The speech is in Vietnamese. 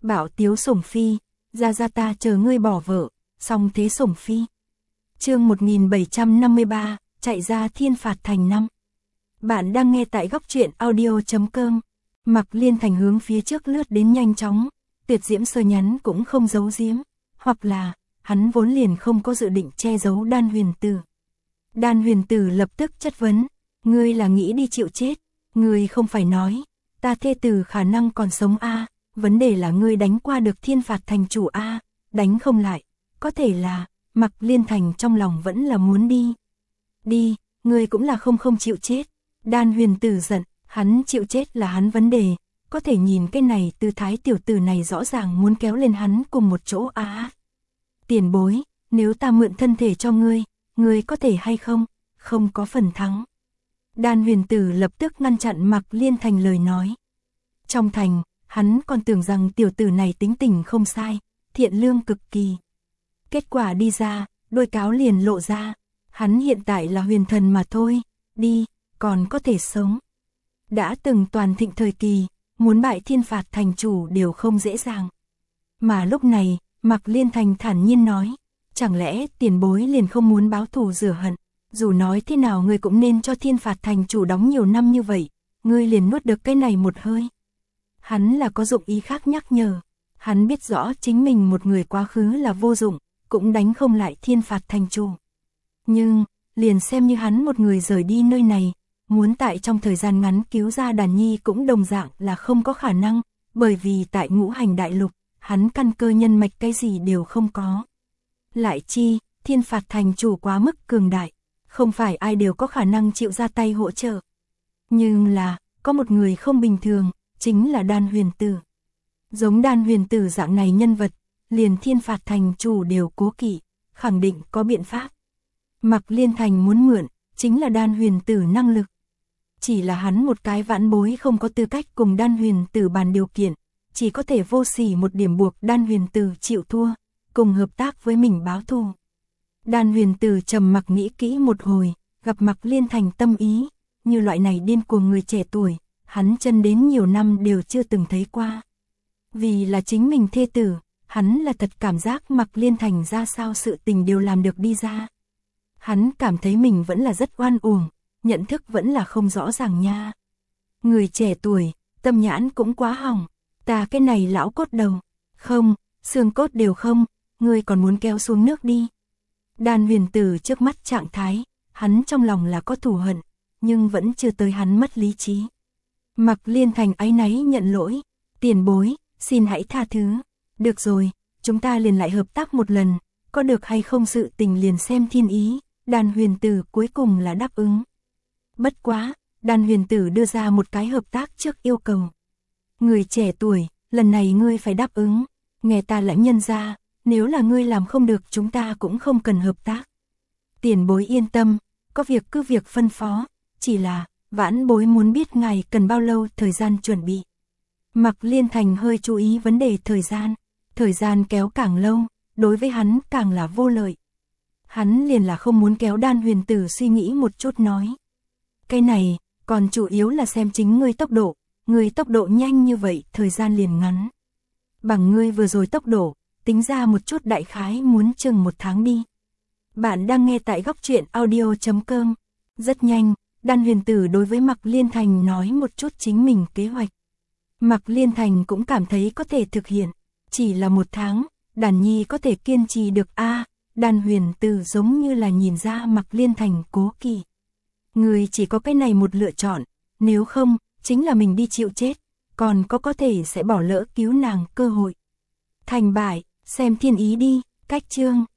Bảo Tiếu Sủng Phi, ra ta chờ ngươi bỏ vợ, xong thế Sủng Phi. Chương 1753, chạy ra thiên phạt thành 5. Bạn đang nghe tại góc truyện audio.com. Mạc Liên Thành hướng phía trước lướt đến nhanh chóng, Tuyệt Diễm Sơ nhắn cũng không giấu giếm, hoặc là, hắn vốn liền không có dự định che giấu Đan Huyền Tử. Đan Huyền Tử lập tức chất vấn, ngươi là nghĩ đi chịu chết, ngươi không phải nói, ta thê tử khả năng còn sống a, vấn đề là ngươi đánh qua được thiên phạt thành chủ a, đánh không lại, có thể là, Mạc Liên Thành trong lòng vẫn là muốn đi. Đi, ngươi cũng là không chịu chết. Đan Huyền Tử giận, hắn chịu chết là hắn vấn đề, có thể nhìn cái này tư thái tiểu tử này rõ ràng muốn kéo lên hắn cùng một chỗ a. Tiền bối, nếu ta mượn thân thể cho ngươi có thể hay không? Không có phần thắng. Đan Huyền Tử lập tức ngăn chặn Mạc Liên Thành lời nói. Trong thành, hắn còn tưởng rằng tiểu tử này tính tình không sai, thiện lương cực kỳ. Kết quả đi ra, đôi cáo liền lộ ra, hắn hiện tại là huyền thần mà thôi, đi, còn có thể sống. Đã từng toàn thịnh thời kỳ, muốn bại thiên phạt thành chủ đều không dễ dàng. Mà lúc này, Mạc Liên Thành thản nhiên nói, chẳng lẽ tiền bối liền không muốn báo thù rửa hận, dù nói thế nào ngươi cũng nên cho thiên phạt thành chủ đóng nhiều năm như vậy, ngươi liền nuốt được cái này một hơi. Hắn là có dụng ý khác nhắc nhở, hắn biết rõ chính mình một người quá khứ là vô dụng, cũng đánh không lại thiên phạt thành chủ. Nhưng, liền xem như hắn một người rời đi nơi này, muốn tại trong thời gian ngắn cứu ra Đàn Nhi cũng đồng dạng là không có khả năng, bởi vì tại Ngũ Hành Đại Lục, hắn căn cơ nhân mạch cái gì đều không có. Lại chi, thiên phạt thành chủ quá mức cường đại, không phải ai đều có khả năng chịu ra tay hỗ trợ. Nhưng là, có một người không bình thường, chính là Đan Huyền Tử. Giống Đan Huyền Tử dạng này nhân vật, liền thiên phạt thành chủ đều cố kỵ, khẳng định có biện pháp. Mạc Liên Thành muốn mượn, chính là Đan Huyền Tử năng lực. Chỉ là hắn một cái vãn bối không có tư cách cùng Đan Huyền Tử bàn điều kiện, chỉ có thể vô sỉ một điểm buộc Đan Huyền Tử chịu thua, cùng hợp tác với mình báo thù. Đan Huyền Tử trầm mặc nghĩ kỹ một hồi, gặp Mạc Liên Thành tâm ý, như loại này điên cuồng người trẻ tuổi, hắn chân đến nhiều năm đều chưa từng thấy qua. Vì là chính mình thê tử, hắn là thật cảm giác Mạc Liên Thành ra sao sự tình đều làm được đi ra. Hắn cảm thấy mình vẫn là rất oan uổng, nhận thức vẫn là không rõ ràng nha. Người trẻ tuổi, tâm nhãn cũng quá hỏng, ta cái này lão cốt đầu, không, xương cốt đều không, ngươi còn muốn kéo xuống nước đi. Đan Huyền Tử trước mắt trạng thái, hắn trong lòng là có thù hận, nhưng vẫn chưa tới hắn mất lý trí. Mạc Liên Thành áy náy nhận lỗi, tiền bối, xin hãy tha thứ. Được rồi, chúng ta liền lại hợp tác một lần, có được hay không sự tình liền xem thiên ý. Đan Huyền Tử cuối cùng là đáp ứng. Bất quá, Đan Huyền Tử đưa ra một cái hợp tác trước yêu cầu. Người trẻ tuổi, lần này ngươi phải đáp ứng, nghe ta lãnh nhân ra, nếu là ngươi làm không được chúng ta cũng không cần hợp tác. Tiền bối yên tâm, có việc cứ việc phân phó, chỉ là, vãn bối muốn biết ngài cần bao lâu thời gian chuẩn bị. Mạc Liên Thành hơi chú ý vấn đề thời gian kéo càng lâu, đối với hắn càng là vô lợi. Hắn liền là không muốn kéo Đan Huyền Tử suy nghĩ một chút nói. Cái này, còn chủ yếu là xem chính ngươi tốc độ nhanh như vậy thời gian liền ngắn. Bằng ngươi vừa rồi tốc độ, tính ra một chút đại khái muốn chừng 1 tháng đi. Bạn đang nghe tại góc truyện audio.com. Rất nhanh, Đan Huyền Tử đối với Mạc Liên Thành nói một chút chính mình kế hoạch. Mạc Liên Thành cũng cảm thấy có thể thực hiện, chỉ là 1 tháng, Đàn Nhi có thể kiên trì được a. Đan Huyền Tử giống như là nhìn ra Mạc Liên Thành cố kỵ. Người chỉ có cái này một lựa chọn, nếu không, chính là mình đi chịu chết, còn có thể sẽ bỏ lỡ cứu nàng cơ hội. Thành bại, xem thiên ý đi, cách chương.